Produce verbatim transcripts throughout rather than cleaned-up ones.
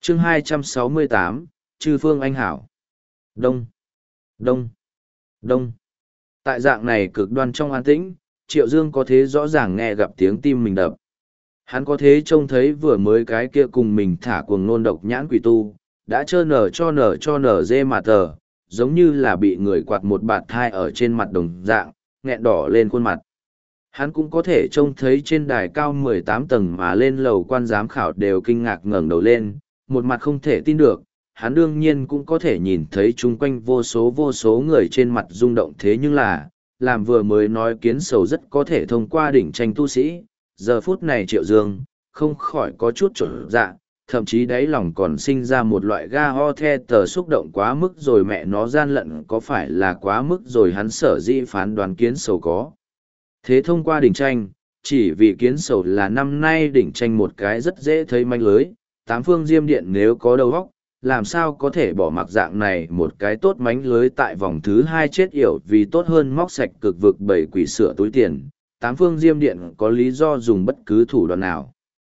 chương hai trăm sáu mươi tám, Chư Phương Anh Hảo. Đông, đông, đông. Tại dạng này cực đoan trong an tĩnh, Triệu Dương có thế rõ ràng nghe gặp tiếng tim mình đập. Hắn có thế trông thấy vừa mới cái kia cùng mình thả cuồng nôn độc nhãn quỷ tu, đã trơ nở cho nở cho nở dê mà tờ, giống như là bị người quạt một bạt thai ở trên mặt đồng dạng, nghẹn đỏ lên khuôn mặt. Hắn cũng có thể trông thấy trên đài cao mười tám tầng mà lên lầu quan giám khảo đều kinh ngạc ngẩng đầu lên, một mặt không thể tin được. Hắn đương nhiên cũng có thể nhìn thấy chung quanh vô số vô số người trên mặt rung động, thế nhưng là, làm vừa mới nói Kiến Sầu rất có thể thông qua đỉnh tranh tu sĩ, giờ phút này Triệu Dương, không khỏi có chút trộn dạ, thậm chí đáy lòng còn sinh ra một loại ga ho the tờ xúc động quá mức rồi, mẹ nó gian lận có phải là quá mức rồi. Hắn sở dĩ phán đoán Kiến Sầu có thế thông qua đỉnh tranh, chỉ vì Kiến Sầu là năm nay đỉnh tranh một cái rất dễ thấy manh lưới, tám phương diêm điện nếu có đầu óc, làm sao có thể bỏ mặc dạng này một cái tốt mánh lưới tại vòng thứ hai chết yểu, vì tốt hơn móc sạch cực vực bảy quỷ sửa túi tiền, tám phương diêm điện có lý do dùng bất cứ thủ đoạn nào.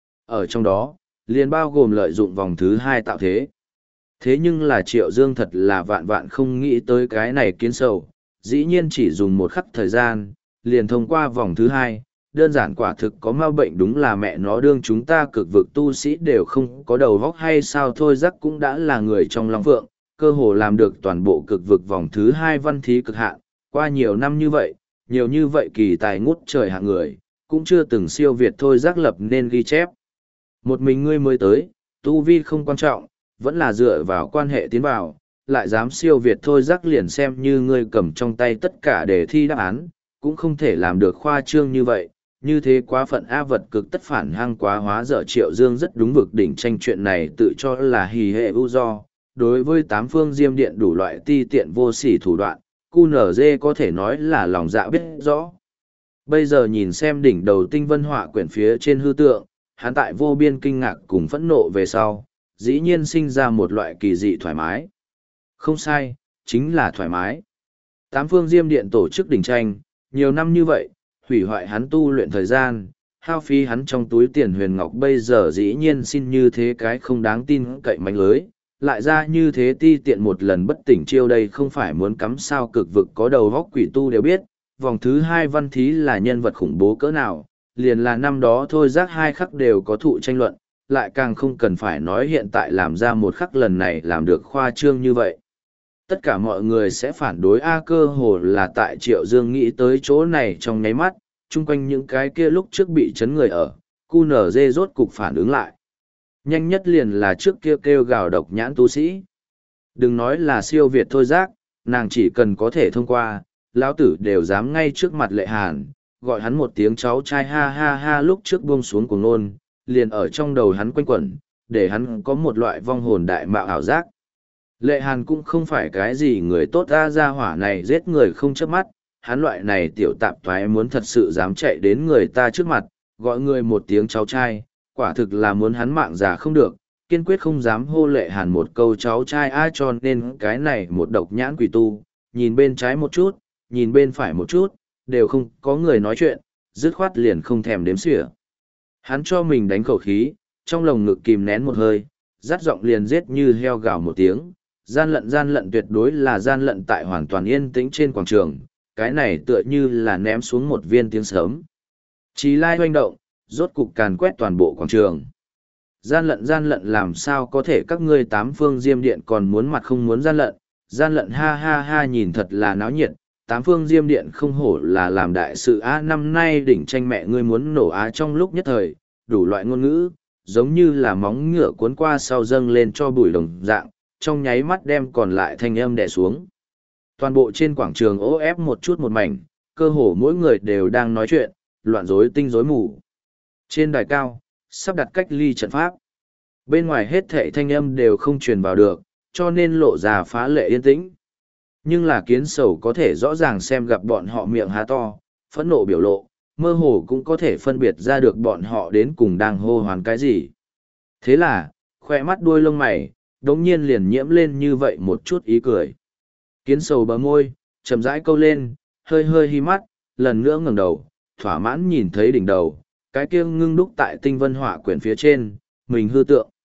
Ở trong đó, liền bao gồm lợi dụng vòng thứ hai tạo thế. Thế nhưng là Triệu Dương thật là vạn vạn không nghĩ tới cái này Kiến Sầu, dĩ nhiên chỉ dùng một khắc thời gian, liền thông qua vòng thứ hai, đơn giản quả thực có ma bệnh, đúng là mẹ nó đương chúng ta cực vực tu sĩ đều không có đầu vóc hay sao thôi. Rắc cũng đã là người trong Long Phượng, cơ hồ làm được toàn bộ cực vực vòng thứ hai văn thí cực hạn, qua nhiều năm như vậy, nhiều như vậy kỳ tài ngút trời hạng người, cũng chưa từng siêu việt thôi Rắc lập nên ghi chép. Một mình ngươi mới tới, tu vi không quan trọng, vẫn là dựa vào quan hệ tiến vào, lại dám siêu việt thôi Rắc, liền xem như ngươi cầm trong tay tất cả để thi đáp án, cũng không thể làm được khoa trương như vậy. Như thế quá phận A, vật cực tất phản hăng quá hóa dở. Triệu Dương rất đúng vực đỉnh tranh chuyện này tự cho là hì hệ ưu do. Đối với tám phương diêm điện đủ loại ti tiện vô sỉ thủ đoạn, cu nở dê có thể nói là lòng dạ biết rõ. Bây giờ nhìn xem đỉnh đầu tinh vân họa quyển phía trên hư tượng, hắn tại vô biên kinh ngạc cùng phẫn nộ về sau, dĩ nhiên sinh ra một loại kỳ dị thoải mái. Không sai, chính là thoải mái. Tám phương diêm điện tổ chức đỉnh tranh, nhiều năm như vậy, hủy hoại hắn tu luyện thời gian, hao phí hắn trong túi tiền huyền ngọc, bây giờ dĩ nhiên xin như thế cái không đáng tin cậy mánh lưới, lại ra như thế ti tiện một lần bất tỉnh chiêu, đây không phải muốn cắm sao cực vực có đầu góc quỷ tu đều biết, vòng thứ hai văn thí là nhân vật khủng bố cỡ nào, liền là năm đó thôi Rắc hai khắc đều có thụ tranh luận, lại càng không cần phải nói hiện tại làm ra một khắc lần này làm được khoa trương như vậy. Tất cả mọi người sẽ phản đối A, cơ hồ là tại Triệu Dương nghĩ tới chỗ này trong nháy mắt, chung quanh những cái kia lúc trước bị chấn người ở, cu nở dê rốt cục phản ứng lại. Nhanh nhất liền là trước kia kêu gào độc nhãn tu sĩ. Đừng nói là siêu việt thôi Rắc, nàng chỉ cần có thể thông qua, lão tử đều dám ngay trước mặt Lệ Hàn, gọi hắn một tiếng cháu trai, ha ha ha. Lúc trước buông xuống cuồng nôn, liền ở trong đầu hắn quanh quẩn, để hắn có một loại vong hồn đại mạo ảo giác. Lệ Hàn cũng không phải cái gì người tốt, ra ra hỏa này giết người không chớp mắt, hắn loại này tiểu tạp thoái muốn thật sự dám chạy đến người ta trước mặt, gọi người một tiếng cháu trai, quả thực là muốn hắn mạng già không được, kiên quyết không dám hô Lệ Hàn một câu cháu trai ai, cho nên cái này một độc nhãn quỷ tu, nhìn bên trái một chút, nhìn bên phải một chút, đều không có người nói chuyện, dứt khoát liền không thèm đếm xỉa. Hắn cho mình đánh khẩu khí, trong lồng ngực kìm nén một hơi, dắt giọng liền giết như heo gào một tiếng. Gian lận gian lận tuyệt đối là gian lận tại hoàn toàn yên tĩnh trên quảng trường, cái này tựa như là ném xuống một viên tiếng sớm. Chí lai hoành động, rốt cục càn quét toàn bộ quảng trường. Gian lận gian lận làm sao có thể, các ngươi tám phương diêm điện còn muốn mặt không muốn gian lận, gian lận ha ha ha, nhìn thật là náo nhiệt, tám phương diêm điện không hổ là làm đại sự á, năm nay đỉnh tranh mẹ ngươi muốn nổ á. Trong lúc nhất thời, đủ loại ngôn ngữ, giống như là móng ngựa cuốn qua sau dâng lên cho bụi đồng dạng, trong nháy mắt đem còn lại thanh âm đè xuống. Toàn bộ trên quảng trường ố ép một chút một mảnh, cơ hồ mỗi người đều đang nói chuyện, loạn rối tinh rối mù. Trên đài cao, sắp đặt cách ly trận pháp. Bên ngoài hết thảy thanh âm đều không truyền vào được, cho nên lộ ra phá lệ yên tĩnh. Nhưng là Kiến Sầu có thể rõ ràng xem gặp bọn họ miệng há to, phẫn nộ biểu lộ, mơ hồ cũng có thể phân biệt ra được bọn họ đến cùng đang hô hoán cái gì. Thế là, khoe mắt đuôi lông mày, đống nhiên liền nhiễm lên như vậy một chút ý cười. Kiến Sầu bờ môi, chậm rãi câu lên, hơi hơi hi mắt, lần nữa ngẩng đầu, thỏa mãn nhìn thấy đỉnh đầu, cái kia ngưng đúc tại tinh vân họa quyển phía trên, mình hư tượng.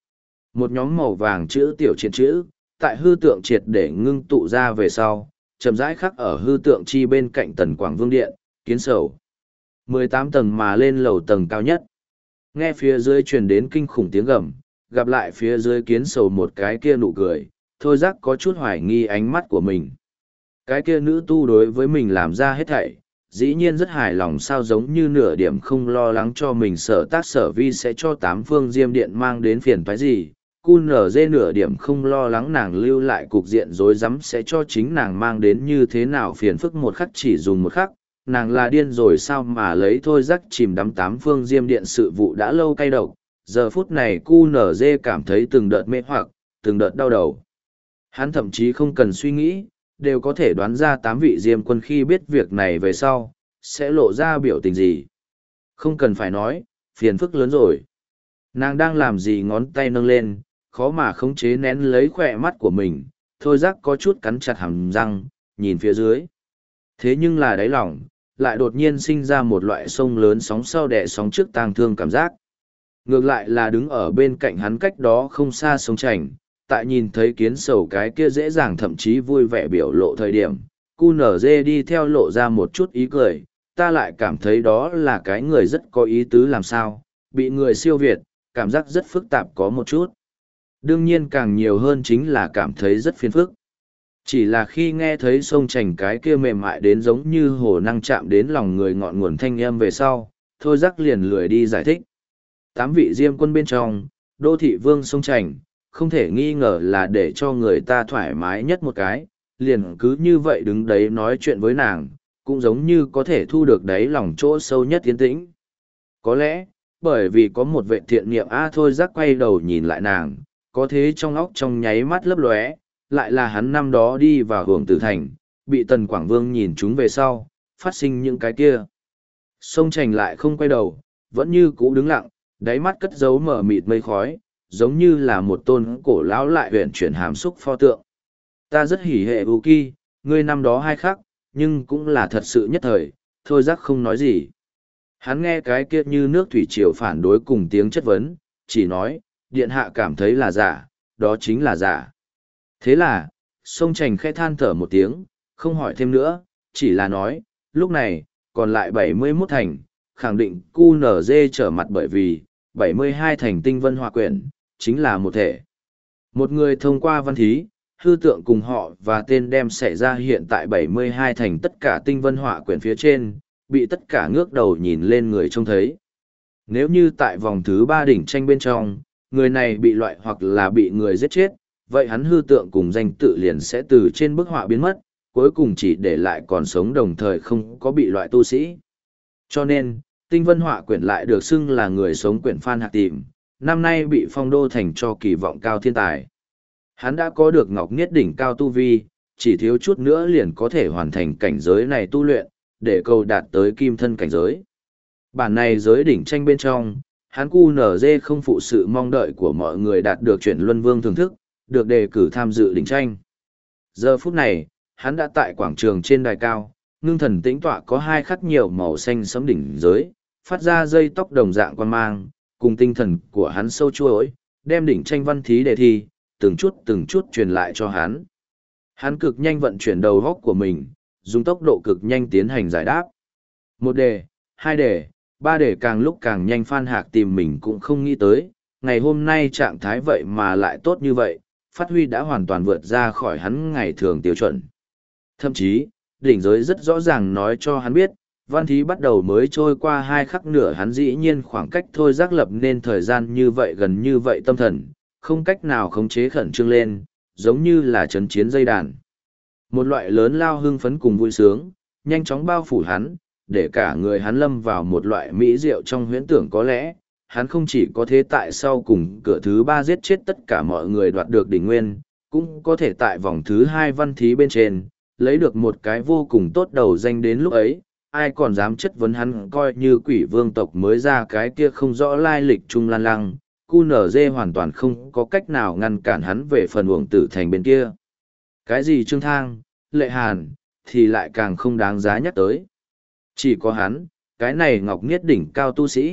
Một nhóm màu vàng chữ tiểu triệt chữ, tại hư tượng triệt để ngưng tụ ra về sau, chậm rãi khắc ở hư tượng chi bên cạnh tần Quảng Vương Điện, kiến sầu. mười tám tầng mà lên lầu tầng cao nhất. Nghe phía dưới truyền đến kinh khủng tiếng gầm, gặp lại phía dưới kiến sầu một cái kia nụ cười, thôi giác có chút hoài nghi ánh mắt của mình. Cái kia nữ tu đối với mình làm ra hết thảy, dĩ nhiên rất hài lòng sao giống như nửa điểm không lo lắng cho mình sở tác sở vi sẽ cho tám phương diêm điện mang đến phiền toái gì. Cu nở dê nửa điểm không lo lắng nàng lưu lại cục diện rối rắm sẽ cho chính nàng mang đến như thế nào phiền phức một khắc chỉ dùng một khắc. Nàng là điên rồi sao mà lấy thôi rắc chìm đắm tám phương diêm điện sự vụ đã lâu cay độc. Giờ phút này cu nở dê cảm thấy từng đợt mê hoặc, từng đợt đau đầu. Hắn thậm chí không cần suy nghĩ, đều có thể đoán ra tám vị diêm quân khi biết việc này về sau, sẽ lộ ra biểu tình gì. Không cần phải nói, phiền phức lớn rồi. Nàng đang làm gì ngón tay nâng lên, khó mà khống chế nén lấy khỏe mắt của mình, thôi giác có chút cắn chặt hàm răng, nhìn phía dưới. Thế nhưng là đáy lòng, lại đột nhiên sinh ra một loại sông lớn sóng sau đẻ sóng trước tang thương cảm giác. Ngược lại là đứng ở bên cạnh hắn cách đó không xa sông Trành, tại nhìn thấy kiến sầu cái kia dễ dàng thậm chí vui vẻ biểu lộ thời điểm, cu nở dê đi theo lộ ra một chút ý cười, ta lại cảm thấy đó là cái người rất có ý tứ làm sao, bị người siêu việt, cảm giác rất phức tạp có một chút. Đương nhiên càng nhiều hơn chính là cảm thấy rất phiền phức. Chỉ là khi nghe thấy sông Trành cái kia mềm mại đến giống như hồ năng chạm đến lòng người ngọn nguồn thanh âm về sau, thôi rắc liền lười đi giải thích. Tám vị diêm quân bên trong, đô thị vương sông Trành, không thể nghi ngờ là để cho người ta thoải mái nhất một cái, liền cứ như vậy đứng đấy nói chuyện với nàng, cũng giống như có thể thu được đáy lòng chỗ sâu nhất tiến tĩnh. Có lẽ, bởi vì có một vệ thiện niệm a thôi rắc quay đầu nhìn lại nàng, có thế trong óc trong nháy mắt lấp lóe, lại là hắn năm đó đi vào hưởng tử thành, bị tần Quảng Vương nhìn chúng về sau, phát sinh những cái kia. Sông Trành lại không quay đầu, vẫn như cũ đứng lặng, đáy mắt cất giấu mở mịt mây khói, giống như là một tôn cổ lão lại huyện chuyển hàm xúc pho tượng. Ta rất hỉ hệ ưu kỳ, ngươi năm đó hai khắc, nhưng cũng là thật sự nhất thời, thôi giác không nói gì. Hắn nghe cái kia như nước thủy triều phản đối cùng tiếng chất vấn, chỉ nói, điện hạ cảm thấy là giả, đó chính là giả. Thế là, sông Trành khẽ than thở một tiếng, không hỏi thêm nữa, chỉ là nói, lúc này, còn lại bảy mươi mốt thành, khẳng định cu nở dê trở mặt bởi vì, bảy mươi hai thành tinh vân hòa quyển, chính là một thể. Một người thông qua văn thí, hư tượng cùng họ và tên đem xảy ra hiện tại bảy mươi hai thành tất cả tinh vân họa quyển phía trên, bị tất cả ngước đầu nhìn lên người trông thấy. Nếu như tại vòng thứ ba đỉnh tranh bên trong, người này bị loại hoặc là bị người giết chết, vậy hắn hư tượng cùng danh tự liền sẽ từ trên bức họa biến mất, cuối cùng chỉ để lại còn sống đồng thời không có bị loại tu sĩ. Cho nên, tinh vân họa quyển lại được xưng là người sống quyển Phan Hạc Tìm, năm nay bị phong đô thành cho kỳ vọng cao thiên tài. Hắn đã có được ngọc niết đỉnh cao tu vi, chỉ thiếu chút nữa liền có thể hoàn thành cảnh giới này tu luyện, để cầu đạt tới kim thân cảnh giới. Bản này giới đỉnh tranh bên trong, hắn cu nở dê không phụ sự mong đợi của mọi người đạt được chuyển luân vương thưởng thức, được đề cử tham dự đỉnh tranh. Giờ phút này, hắn đã tại quảng trường trên đài cao, ngưng thần tĩnh tọa có hai khắc nhiều màu xanh sẫm đỉnh giới, phát ra dây tóc đồng dạng quan mang, cùng tinh thần của hắn sâu chuỗi, đem đỉnh tranh văn thí đề thi, từng chút từng chút truyền lại cho hắn. Hắn cực nhanh vận chuyển đầu góc của mình, dùng tốc độ cực nhanh tiến hành giải đáp. Một đề, hai đề, ba đề càng lúc càng nhanh Phan Hạc Tìm mình cũng không nghĩ tới, ngày hôm nay trạng thái vậy mà lại tốt như vậy, phát huy đã hoàn toàn vượt ra khỏi hắn ngày thường tiêu chuẩn. Thậm chí, đỉnh giới rất rõ ràng nói cho hắn biết, văn thí bắt đầu mới trôi qua hai khắc nửa hắn dĩ nhiên khoảng cách thôi giác lập nên thời gian như vậy gần như vậy tâm thần, không cách nào khống chế khẩn trương lên, giống như là chấn chiến dây đàn. Một loại lớn lao hưng phấn cùng vui sướng, nhanh chóng bao phủ hắn, để cả người hắn lâm vào một loại mỹ diệu trong huyễn tưởng có lẽ, hắn không chỉ có thế tại sau cùng cửa thứ ba giết chết tất cả mọi người đoạt được đỉnh nguyên, cũng có thể tại vòng thứ hai văn thí bên trên, lấy được một cái vô cùng tốt đầu danh đến lúc ấy, ai còn dám chất vấn hắn coi như quỷ vương tộc mới ra cái kia không rõ lai lịch trung lan lăng, cu nở dê hoàn toàn không có cách nào ngăn cản hắn về phần uổng tử thành bên kia. Cái gì Trương Thang, Lệ Hàn, thì lại càng không đáng giá nhắc tới. Chỉ có hắn, cái này ngọc niết đỉnh cao tu sĩ,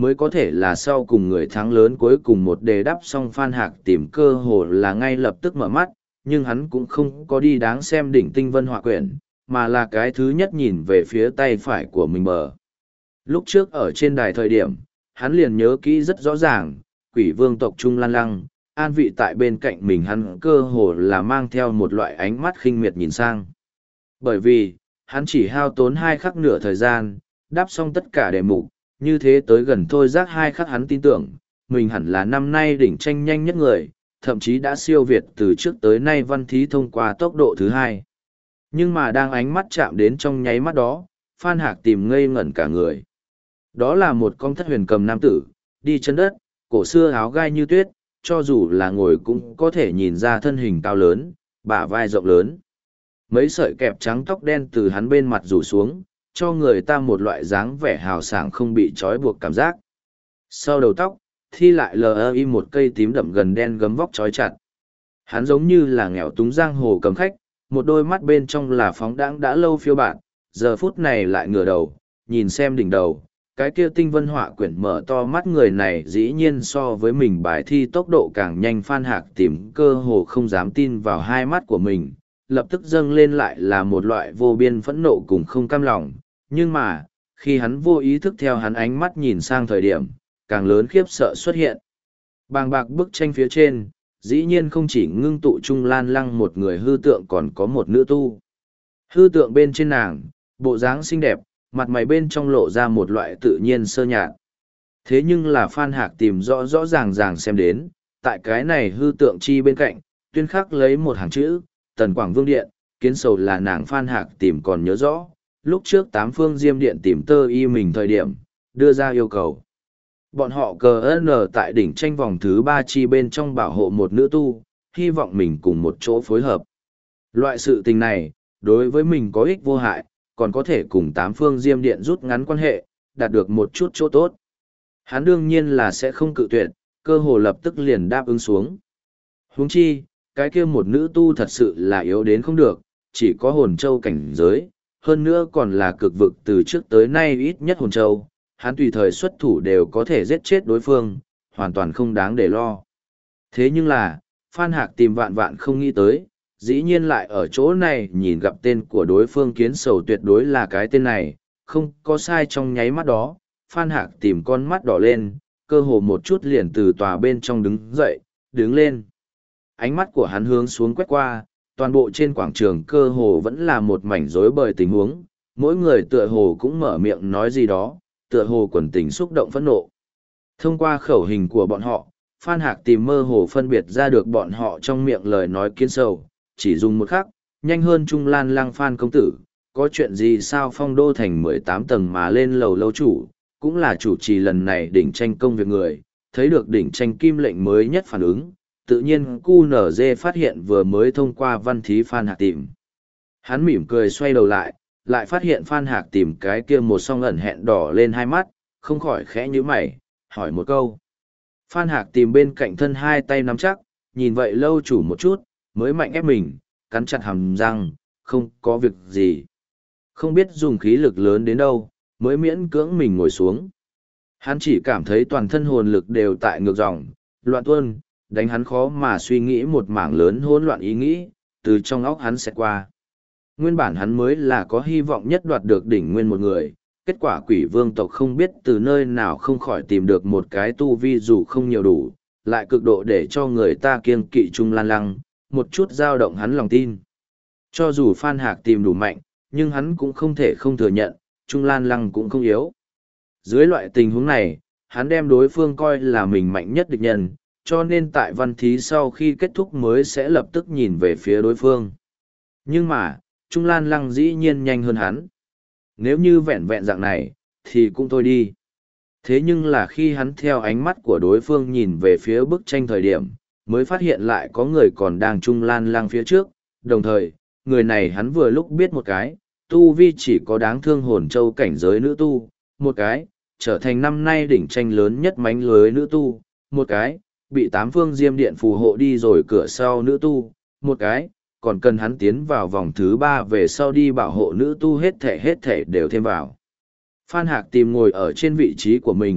mới có thể là sau cùng người thắng lớn cuối cùng một đề đắp xong Phan Hạc tìm cơ hồ là ngay lập tức mở mắt, nhưng hắn cũng không có đi đáng xem đỉnh tinh vân họa quyển, mà là cái thứ nhất nhìn về phía tay phải của mình bờ. Lúc trước ở trên đài thời điểm, hắn liền nhớ kỹ rất rõ ràng, quỷ vương tộc Trung Lan Lăng, an vị tại bên cạnh mình hắn cơ hồ là mang theo một loại ánh mắt khinh miệt nhìn sang. Bởi vì, hắn chỉ hao tốn hai khắc nửa thời gian, đáp xong tất cả đề mục, như thế tới gần thôi giác hai khắc hắn tin tưởng, mình hẳn là năm nay đỉnh tranh nhanh nhất người, thậm chí đã siêu việt từ trước tới nay văn thí thông qua tốc độ thứ hai. Nhưng mà đang ánh mắt chạm đến trong nháy mắt đó, Phan Hạc tìm ngây ngẩn cả người. Đó là một con thất huyền cầm nam tử, đi chân đất, cổ xưa áo gai như tuyết, cho dù là ngồi cũng có thể nhìn ra thân hình cao lớn, bả vai rộng lớn. Mấy sợi kẹp trắng tóc đen từ hắn bên mặt rủ xuống, cho người ta một loại dáng vẻ hào sảng không bị trói buộc cảm giác. Sau đầu tóc, thi lại lờ im một cây tím đậm gần đen gấm vóc trói chặt. Hắn giống như là nghèo túng giang hồ cầm khách, một đôi mắt bên trong là phóng đãng đã lâu phiêu bạn, giờ phút này lại ngửa đầu, nhìn xem đỉnh đầu. Cái kia tinh vân họa quyển mở to mắt người này dĩ nhiên so với mình bài thi tốc độ càng nhanh. Phan Hạc tìm cơ hồ không dám tin vào hai mắt của mình, lập tức dâng lên lại là một loại vô biên phẫn nộ cùng không cam lòng. Nhưng mà, khi hắn vô ý thức theo hắn ánh mắt nhìn sang thời điểm, càng lớn khiếp sợ xuất hiện. Bàng bạc bức tranh phía trên, dĩ nhiên không chỉ ngưng tụ Trung Lan Lăng một người hư tượng còn có một nữ tu. Hư tượng bên trên nàng, bộ dáng xinh đẹp, mặt mày bên trong lộ ra một loại tự nhiên sơ nhạt. Thế nhưng là Phan Hạc tìm rõ rõ ràng ràng xem đến, tại cái này hư tượng chi bên cạnh, tuyên khắc lấy một hàng chữ, Tần Quảng Vương Điện, kiến sầu là nàng. Phan Hạc tìm còn nhớ rõ, lúc trước tám phương diêm điện tìm tơ y mình thời điểm, đưa ra yêu cầu. Bọn họ cờ ơn tại đỉnh tranh vòng thứ ba chi bên trong bảo hộ một nữ tu, hy vọng mình cùng một chỗ phối hợp. Loại sự tình này, đối với mình có ích vô hại, còn có thể cùng tám phương diêm điện rút ngắn quan hệ, đạt được một chút chỗ tốt. Hắn đương nhiên là sẽ không cự tuyệt, cơ hồ lập tức liền đáp ứng xuống. Huống chi, cái kia một nữ tu thật sự là yếu đến không được, chỉ có hồn châu cảnh giới, hơn nữa còn là cực vực từ trước tới nay ít nhất hồn châu, hắn tùy thời xuất thủ đều có thể giết chết đối phương, hoàn toàn không đáng để lo. Thế nhưng là, Phan Hạc tìm vạn vạn không nghĩ tới, dĩ nhiên lại ở chỗ này nhìn gặp tên của đối phương kiến sầu tuyệt đối là cái tên này, không có sai. Trong nháy mắt đó, Phan Hạc tìm con mắt đỏ lên, cơ hồ một chút liền từ tòa bên trong đứng dậy, đứng lên. Ánh mắt của hắn hướng xuống quét qua, toàn bộ trên quảng trường cơ hồ vẫn là một mảnh rối bời tình huống, mỗi người tựa hồ cũng mở miệng nói gì đó, tựa hồ quần tình xúc động phẫn nộ. Thông qua khẩu hình của bọn họ, Phan Hạc tìm mơ hồ phân biệt ra được bọn họ trong miệng lời nói kiến sầu, chỉ dùng một khắc, nhanh hơn Trung Lan Lăng. Phan công tử, có chuyện gì sao? Phong đô thành mười tám tầng mà lên lầu lâu chủ, cũng là chủ trì lần này đỉnh tranh công việc người, thấy được đỉnh tranh kim lệnh mới nhất phản ứng, tự nhiên cu nở dê phát hiện vừa mới thông qua văn thí Phan Hạc tìm. Hắn mỉm cười xoay đầu lại, lại phát hiện Phan Hạc tìm cái kia một song ẩn hẹn đỏ lên hai mắt, không khỏi khẽ nhíu mày, hỏi một câu. Phan Hạc tìm bên cạnh thân hai tay nắm chắc, nhìn vậy lâu chủ một chút, mới mạnh ép mình, cắn chặt hàm răng, không có việc gì. Không biết dùng khí lực lớn đến đâu, mới miễn cưỡng mình ngồi xuống. Hắn chỉ cảm thấy toàn thân hồn lực đều tại ngược dòng, loạn tuôn, đánh hắn khó mà suy nghĩ một mảng lớn hỗn loạn ý nghĩ, từ trong óc hắn sẽ qua. Nguyên bản hắn mới là có hy vọng nhất đoạt được đỉnh nguyên một người, kết quả quỷ vương tộc không biết từ nơi nào không khỏi tìm được một cái tu vi dù không nhiều đủ, lại cực độ để cho người ta kiêng kỵ Trung Lan Lăng, một chút dao động hắn lòng tin. Cho dù Phan Hạc tìm đủ mạnh, nhưng hắn cũng không thể không thừa nhận, Trung Lan Lăng cũng không yếu. Dưới loại tình huống này, hắn đem đối phương coi là mình mạnh nhất địch nhân, cho nên tại văn thí sau khi kết thúc mới sẽ lập tức nhìn về phía đối phương. Nhưng mà, Trung Lan Lăng dĩ nhiên nhanh hơn hắn. Nếu như vẹn vẹn dạng này, thì cũng thôi đi. Thế nhưng là khi hắn theo ánh mắt của đối phương nhìn về phía bức tranh thời điểm, mới phát hiện lại có người còn đang Trung Lan Lăng phía trước, đồng thời, người này hắn vừa lúc biết một cái, tu vi chỉ có đáng thương hồn châu cảnh giới nữ tu, một cái, trở thành năm nay đỉnh tranh lớn nhất mánh lưới nữ tu, một cái, bị tám phương diêm điện phù hộ đi rồi cửa sau nữ tu, một cái, còn cần hắn tiến vào vòng thứ ba về sau đi bảo hộ nữ tu hết thể hết thể đều thêm vào. Phan Hạc tìm ngồi ở trên vị trí của mình,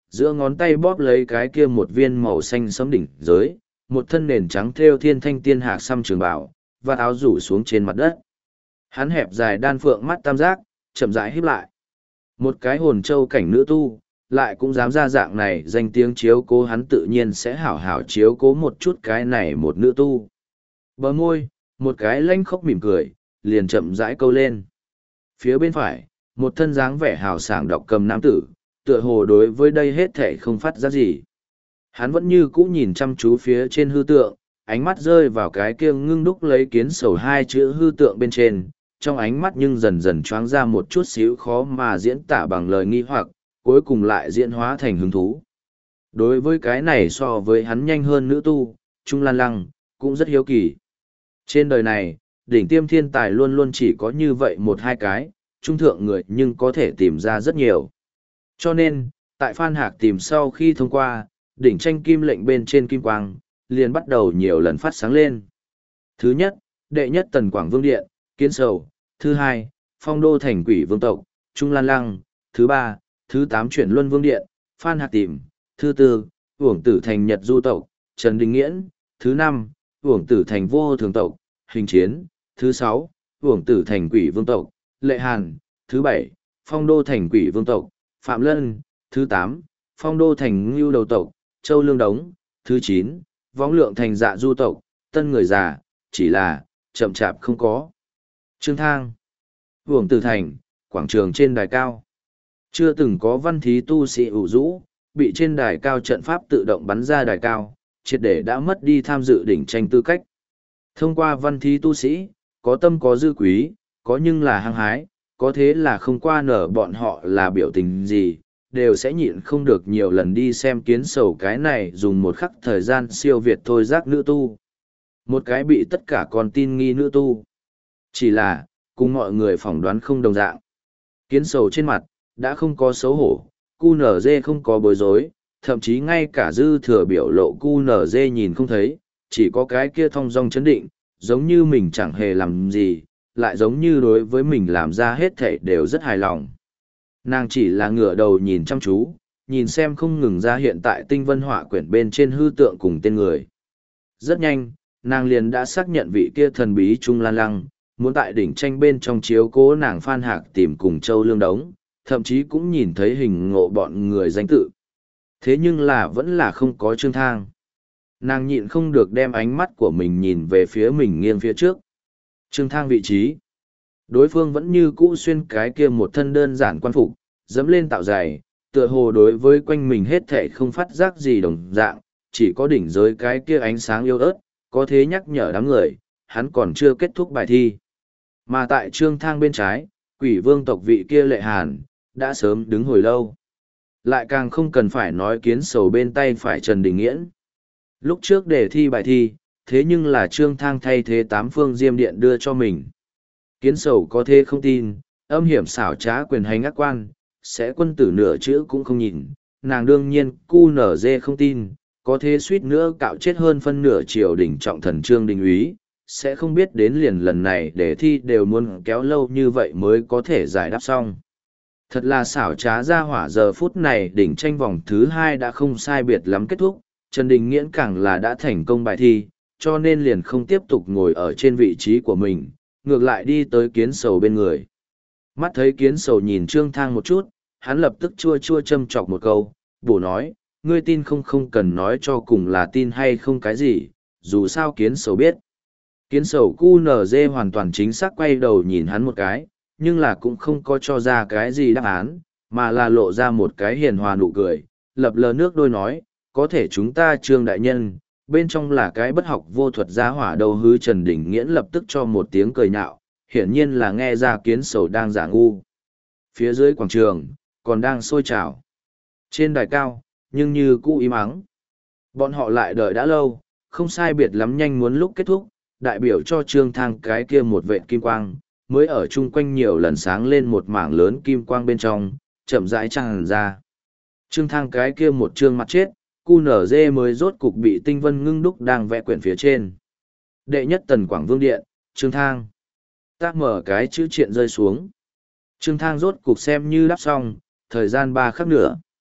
giữa ngón tay bóp lấy cái kia một viên màu xanh sẫm đỉnh giới, một thân nền trắng thêu thiên thanh tiên hạc xăm trường bảo, và áo rủ xuống trên mặt đất. Hắn hẹp dài đan phượng mắt tam giác, chậm rãi híp lại. Một cái hồn châu cảnh nữ tu, lại cũng dám ra dạng này, danh tiếng chiếu cố hắn tự nhiên sẽ hảo hảo chiếu cố một chút cái này một nữ tu. Bờ môi, một cái lanh khóc mỉm cười, liền chậm rãi câu lên. Phía bên phải, một thân dáng vẻ hào sảng đọc cầm nam tử, tựa hồ đối với đây hết thể không phát ra gì. Hắn vẫn như cũ nhìn chăm chú phía trên hư tượng, ánh mắt rơi vào cái kia ngưng đúc lấy kiến sầu hai chữ hư tượng bên trên, trong ánh mắt nhưng dần dần choáng ra một chút xíu khó mà diễn tả bằng lời nghi hoặc, cuối cùng lại diễn hóa thành hứng thú. Đối với cái này so với hắn nhanh hơn nữ tu, Trung Lan Lăng, cũng rất hiếu kỳ. Trên đời này, đỉnh tiêm thiên tài luôn luôn chỉ có như vậy một hai cái, trung thượng người nhưng có thể tìm ra rất nhiều. Cho nên, tại Phan Hạc tìm sau khi thông qua, đỉnh tranh kim lệnh bên trên kim quang, liền bắt đầu nhiều lần phát sáng lên. Thứ nhất, đệ nhất Tần Quảng Vương Điện, Kiến Sầu. Thứ hai, Phong Đô Thành Quỷ Vương Tộc, Trung Lan Lăng. Thứ ba, thứ tám Chuyển Luân Vương Điện, Phan Hạc tìm. Thứ tư, Uổng Tử Thành Nhật Du Tộc, Trần Đình Nghiễn. Thứ năm, Uổng Tử Thành Vô Thường Tộc, Hình Chiến. Thứ sáu, Uổng Tử Thành Quỷ Vương Tộc, Lệ Hàn. Thứ bảy, Phong Đô Thành Quỷ Vương Tộc, Phạm Lân. Thứ tám, Phong Đô Thành Ngưu Đầu Tộc, Châu Lương Đống. Thứ chín, Võng Lượng Thành Dạ Du Tộc, Tân Người Già, chỉ là, chậm chạp không có. Trương Thang, Uổng Tử Thành, quảng trường trên đài cao. Chưa từng có văn thí tu sĩ ủ rũ, bị trên đài cao trận pháp tự động bắn ra đài cao, triệt để đã mất đi tham dự đỉnh tranh tư cách. Thông qua văn thí tu sĩ, có tâm có dư quý, có nhưng là hăng hái, có thế là không qua nở bọn họ là biểu tình gì, đều sẽ nhịn không được nhiều lần đi xem Kiến Sầu cái này dùng một khắc thời gian siêu việt thôi giác nữ tu. Một cái bị tất cả con tin nghi nữ tu. Chỉ là, cùng mọi người phỏng đoán không đồng dạng. Kiến Sầu trên mặt, đã không có xấu hổ, cu nở dê không có bối rối, thậm chí ngay cả dư thừa biểu lộ cu nở dê nhìn không thấy, chỉ có cái kia thong dong chấn định, giống như mình chẳng hề làm gì, lại giống như đối với mình làm ra hết thảy đều rất hài lòng. Nàng chỉ là ngửa đầu nhìn chăm chú, nhìn xem không ngừng ra hiện tại tinh vân họa quyển bên trên hư tượng cùng tên người. Rất nhanh, nàng liền đã xác nhận vị kia thần bí Trung Lan Lăng, muốn tại đỉnh tranh bên trong chiếu cố nàng Phan Hạc tìm cùng Châu Lương Đống, thậm chí cũng nhìn thấy hình ngộ bọn người danh tự. Thế nhưng là vẫn là không có Trương Thang. Nàng nhịn không được đem ánh mắt của mình nhìn về phía mình nghiêng phía trước. Trương Thang vị trí. Đối phương vẫn như cũ xuyên cái kia một thân đơn giản quan phục, dẫm lên tạo giày, tựa hồ đối với quanh mình hết thảy không phát giác gì đồng dạng, chỉ có đỉnh giới cái kia ánh sáng yếu ớt, có thế nhắc nhở đám người, hắn còn chưa kết thúc bài thi. Mà tại Trương Thang bên trái, Quỷ Vương tộc vị kia Lệ Hàn, đã sớm đứng hồi lâu. Lại càng không cần phải nói Kiến Sầu bên tay phải Trần Đình Nghiễn. Lúc trước để thi bài thi, thế nhưng là Trương Thang thay thế tám phương diêm điện đưa cho mình. Kiến Sầu có thế không tin, âm hiểm xảo trá quyền hành ác quan, sẽ quân tử nửa chữ cũng không nhìn, nàng đương nhiên cu nở dê không tin, có thế suýt nữa cạo chết hơn phân nửa triều đình trọng thần Trương Đình Úy, sẽ không biết đến liền lần này để thi đều muốn kéo lâu như vậy mới có thể giải đáp xong. Thật là xảo trá ra hỏa giờ phút này đỉnh tranh vòng thứ hai đã không sai biệt lắm kết thúc, Trần Đình Nghiễn càng là đã thành công bài thi, cho nên liền không tiếp tục ngồi ở trên vị trí của mình, ngược lại đi tới Kiến Sầu bên người. Mắt thấy Kiến Sầu nhìn Trương Thang một chút, hắn lập tức chua chua châm chọc một câu, bổ nói, ngươi tin không không cần nói cho cùng là tin hay không cái gì, dù sao Kiến Sầu biết. Kiến Sầu cu nở dê hoàn toàn chính xác quay đầu nhìn hắn một cái, nhưng là cũng không có cho ra cái gì đáp án, mà là lộ ra một cái hiền hòa nụ cười, lập lờ nước đôi nói, có thể chúng ta Trương đại nhân, bên trong là cái bất học vô thuật giá hỏa đầu hứ. Trần Đình Nghiễn lập tức cho một tiếng cười nhạo, hiển nhiên là nghe ra Kiến Sầu đang giả ngu. Phía dưới quảng trường, còn đang sôi trào. Trên đài cao, nhưng như cũ im ắng. Bọn họ lại đợi đã lâu, không sai biệt lắm nhanh muốn lúc kết thúc, đại biểu cho Trương Thang cái kia một vệt kim quang, mới ở chung quanh nhiều lần sáng lên một mảng lớn kim quang bên trong, chậm rãi tràn ra. Trương Thang cái kia một trương mặt chết, cu nở dê mới rốt cục bị tinh vân ngưng đúc đang vẽ quyển phía trên. Đệ nhất Tần Quảng Vương Điện, Trương Thang. Tác mở cái chữ triện rơi xuống. Trương Thang rốt cục xem như đáp xong, thời gian ba khắc nữa.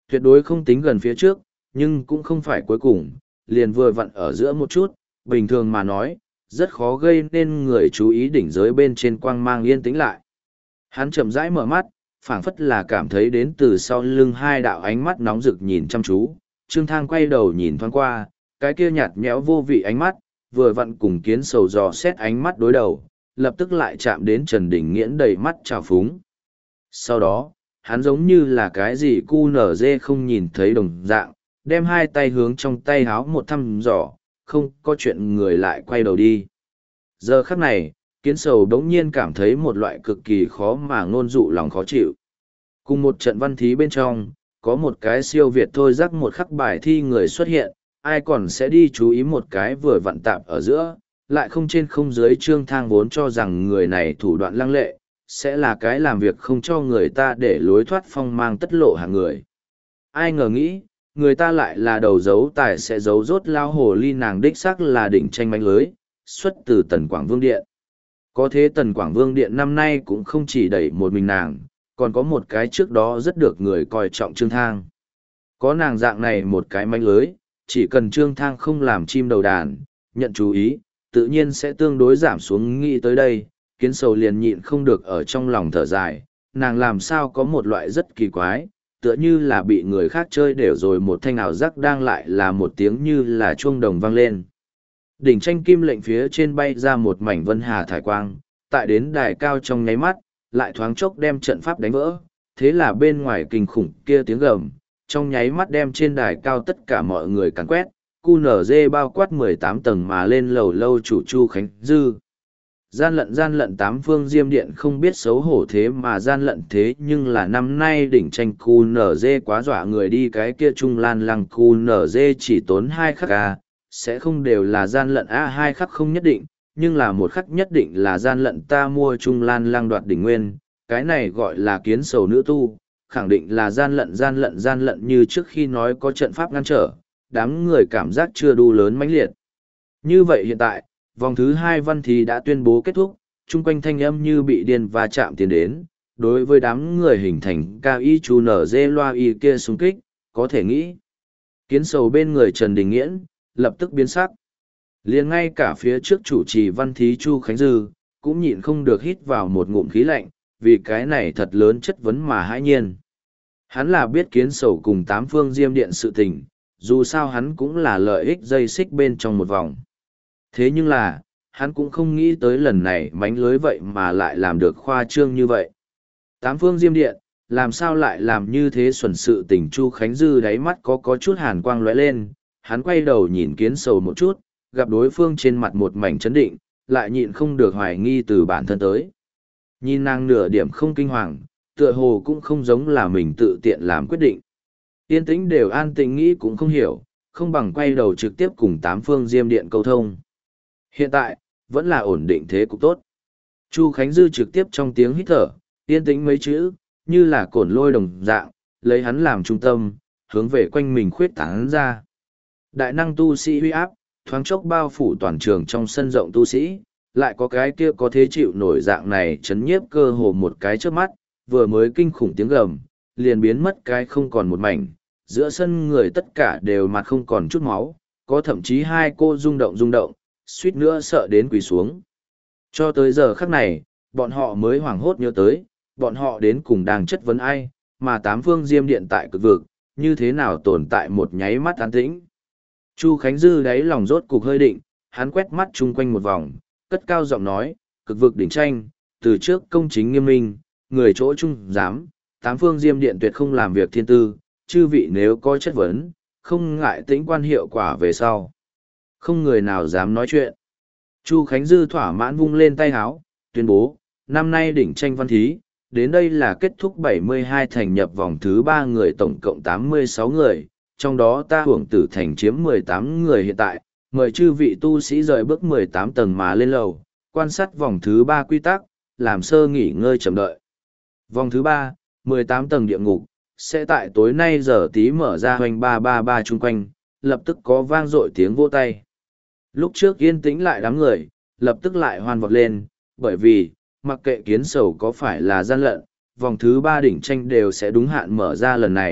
Tuyệt đối không tính gần phía trước, nhưng cũng không phải cuối cùng, liền vừa vặn ở giữa một chút, bình thường mà nói, rất khó gây nên người chú ý đỉnh giới bên trên quang mang yên tĩnh lại. Hắn chậm rãi mở mắt, phảng phất là cảm thấy đến từ sau lưng hai đạo ánh mắt nóng rực nhìn chăm chú. Trương Thang quay đầu nhìn thoáng qua, cái kia nhạt nhẽo vô vị ánh mắt, vừa vặn cùng Kiến Sầu dò xét ánh mắt đối đầu, lập tức lại chạm đến Trần Đình Nghiễn đầy mắt trào phúng. Sau đó, hắn giống như là cái gì cu nở dê không nhìn thấy đồng dạng, đem hai tay hướng trong tay háo một thăm dò, không có chuyện người lại quay đầu đi. Giờ khắc này, Kiến Sầu đống nhiên cảm thấy một loại cực kỳ khó mà ngôn dụ lòng khó chịu. Cùng một trận văn thí bên trong, có một cái siêu việt thôi rắc một khắc bài thi người xuất hiện, ai còn sẽ đi chú ý một cái vừa vặn tạp ở giữa, lại không trên không dưới. Trương Thang vốn cho rằng người này thủ đoạn lăng lệ, sẽ là cái làm việc không cho người ta để lối thoát phong mang tất lộ hàng người. Ai ngờ nghĩ, người ta lại là đầu dấu tài sẽ giấu rốt lao hồ ly nàng đích xác là đỉnh tranh manh lưới, xuất từ Tần Quảng Vương Điện. Có thế Tần Quảng Vương Điện năm nay cũng không chỉ đẩy một mình nàng, còn có một cái trước đó rất được người coi trọng Trương Thang. Có nàng dạng này một cái manh lưới, chỉ cần Trương Thang không làm chim đầu đàn, nhận chú ý, tự nhiên sẽ tương đối giảm xuống. Nghĩ tới đây, Kiến Sầu liền nhịn không được ở trong lòng thở dài, nàng làm sao có một loại rất kỳ quái, tựa như là bị người khác chơi đều rồi một thanh ảo giác đang lại là một tiếng như là chuông đồng vang lên. Đỉnh tranh kim lệnh phía trên bay ra một mảnh vân hà thải quang, tại đến đài cao trong nháy mắt, lại thoáng chốc đem trận pháp đánh vỡ, thế là bên ngoài kinh khủng kia tiếng gầm, trong nháy mắt đem trên đài cao tất cả mọi người càn quét, cu nở dê bao quát mười tám tầng mà lên lầu lâu chủ Chu Khánh Dư. Gian lận gian lận tám phương diêm điện không biết xấu hổ thế mà gian lận thế, nhưng là năm nay đỉnh tranh cu nở dê quá dọa người đi, cái kia Trung Lan Lăng cu nở dê chỉ tốn hai khắc à, sẽ không đều là gian lận a, hai khắc không nhất định, nhưng là một khắc nhất định là gian lận. Ta mua Trung Lan Lăng đoạt đỉnh nguyên, cái này gọi là Kiến Sầu nữ tu, khẳng định là gian lận gian lận gian lận. Như trước khi nói có trận pháp ngăn trở, đám người cảm giác chưa đủ lớn mãnh liệt. Như vậy hiện tại, vòng thứ hai văn thi đã tuyên bố kết thúc, chung quanh thanh âm như bị điên va chạm tiến đến, đối với đám người hình thành cao y chu nở dê loa y kia xung kích, có thể nghĩ. Kiến Sầu bên người Trần Đình Nghiễn, lập tức biến sắc. Liền ngay cả phía trước chủ trì văn thí Chu Khánh Dư, cũng nhịn không được hít vào một ngụm khí lạnh, vì cái này thật lớn chất vấn mà hãi nhiên. Hắn là biết Kiến Sầu cùng tám phương diêm điện sự tình, dù sao hắn cũng là lợi ích dây xích bên trong một vòng. Thế nhưng là, hắn cũng không nghĩ tới lần này mánh lưới vậy mà lại làm được khoa trương như vậy. Tám phương diêm điện, làm sao lại làm như thế xuẩn sự tình? Chu Khánh Dư đáy mắt có có chút hàn quang lóe lên, hắn quay đầu nhìn Kiến Sầu một chút, gặp đối phương trên mặt một mảnh chấn định, lại nhịn không được hoài nghi từ bản thân tới. Nhìn nàng nửa điểm không kinh hoàng, tựa hồ cũng không giống là mình tự tiện làm quyết định. Yên tĩnh đều an tĩnh nghĩ cũng không hiểu, không bằng quay đầu trực tiếp cùng tám phương diêm điện câu thông. Hiện tại, vẫn là ổn định thế cục tốt. Chu Khánh Dư trực tiếp trong tiếng hít thở, yên tĩnh mấy chữ, như là cổn lôi đồng dạng, lấy hắn làm trung tâm, hướng về quanh mình khuyết tán ra. Đại năng tu sĩ huy áp, thoáng chốc bao phủ toàn trường trong sân rộng tu sĩ, lại có cái kia có thế chịu nổi dạng này chấn nhiếp cơ hồ một cái trước mắt, vừa mới kinh khủng tiếng gầm, liền biến mất cái không còn một mảnh, giữa sân người tất cả đều mặt không còn chút máu, có thậm chí hai cô rung động rung động, suýt nữa sợ đến quỳ xuống. Cho tới giờ khắc này, bọn họ mới hoảng hốt nhớ tới, bọn họ đến cùng đang chất vấn ai, mà tám phương diêm điện tại cực vực, như thế nào tồn tại một nháy mắt an tĩnh. Chu Khánh Dư đáy lòng rốt cục hơi định, hắn quét mắt chung quanh một vòng, cất cao giọng nói, cực vực đỉnh tranh, từ trước công chính nghiêm minh, người chỗ trung dám, tám phương diêm điện tuyệt không làm việc thiên tư, chư vị nếu có chất vấn, không ngại tĩnh quan hiệu quả về sau. Không người nào dám nói chuyện. Chu Khánh Dư thỏa mãn vung lên tay háo, tuyên bố, năm nay đỉnh tranh văn thí, đến đây là kết thúc bảy mươi hai thành nhập vòng thứ ba người tổng cộng tám mươi sáu người, trong đó ta hưởng tử thành chiếm mười tám người hiện tại, mời chư vị tu sĩ rời bước mười tám tầng mà lên lầu, quan sát vòng thứ ba quy tắc, làm sơ nghỉ ngơi chậm đợi. Vòng thứ ba, mười tám tầng địa ngục, sẽ tại tối nay giờ tí mở ra hoành ba ba ba chung quanh, lập tức có vang dội tiếng vỗ tay. Lúc trước yên tĩnh lại đám người, lập tức lại hoan vọt lên, bởi vì, mặc kệ Kiến Sầu có phải là gian lận, vòng thứ ba đỉnh tranh đều sẽ đúng hạn mở ra lần này,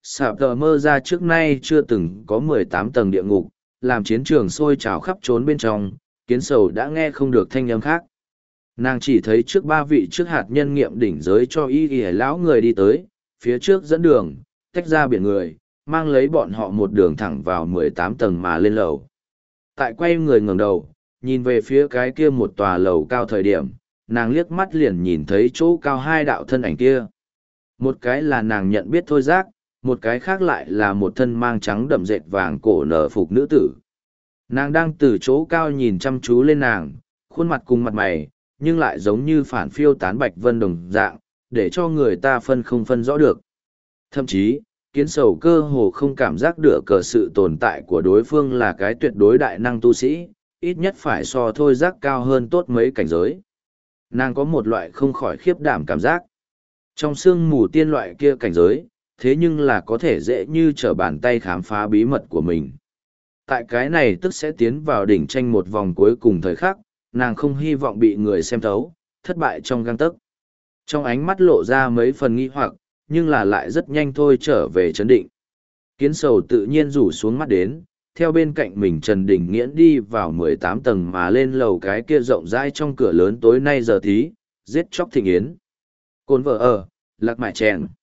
sạp tờ mơ ra trước nay chưa từng có mười tám tầng địa ngục, làm chiến trường sôi trào khắp trốn bên trong, kiến sầu đã nghe không được thanh âm khác. Nàng chỉ thấy trước ba vị trước hạt nhân nghiệm đỉnh giới cho y y lão người đi tới, phía trước dẫn đường, tách ra biển người, mang lấy bọn họ một đường thẳng vào mười tám tầng mà lên lầu. Tại quay người ngẩng đầu, nhìn về phía cái kia một tòa lầu cao thời điểm, nàng liếc mắt liền nhìn thấy chỗ cao hai đạo thân ảnh kia. Một cái là nàng nhận biết Thôi Giác, một cái khác lại là một thân mang trắng đậm dệt vàng cổ nở phục nữ tử. Nàng đang từ chỗ cao nhìn chăm chú lên nàng, khuôn mặt cùng mặt mày, nhưng lại giống như phản phiêu tán bạch vân đồng dạng, để cho người ta phân không phân rõ được. Thậm chí, kiến sầu cơ hồ không cảm giác được cờ sự tồn tại của đối phương là cái tuyệt đối đại năng tu sĩ, ít nhất phải so Thôi Giác cao hơn tốt mấy cảnh giới. Nàng có một loại không khỏi khiếp đảm cảm giác. Trong sương mù tiên loại kia cảnh giới, thế nhưng là có thể dễ như trở bàn tay khám phá bí mật của mình. Tại cái này tức sẽ tiến vào đỉnh tranh một vòng cuối cùng thời khắc, nàng không hy vọng bị người xem thấu, thất bại trong gang tấc. Trong ánh mắt lộ ra mấy phần nghi hoặc, nhưng là lại rất nhanh thôi trở về chấn định. Kiến sầu tự nhiên rủ xuống mắt đến, theo bên cạnh mình Trần Đình Nghiễn đi vào mười tám tầng mà lên lầu cái kia rộng rãi trong cửa lớn tối nay giờ tí, giết chóc thịnh yến. Cồn vợ ở, lạc mại chèn.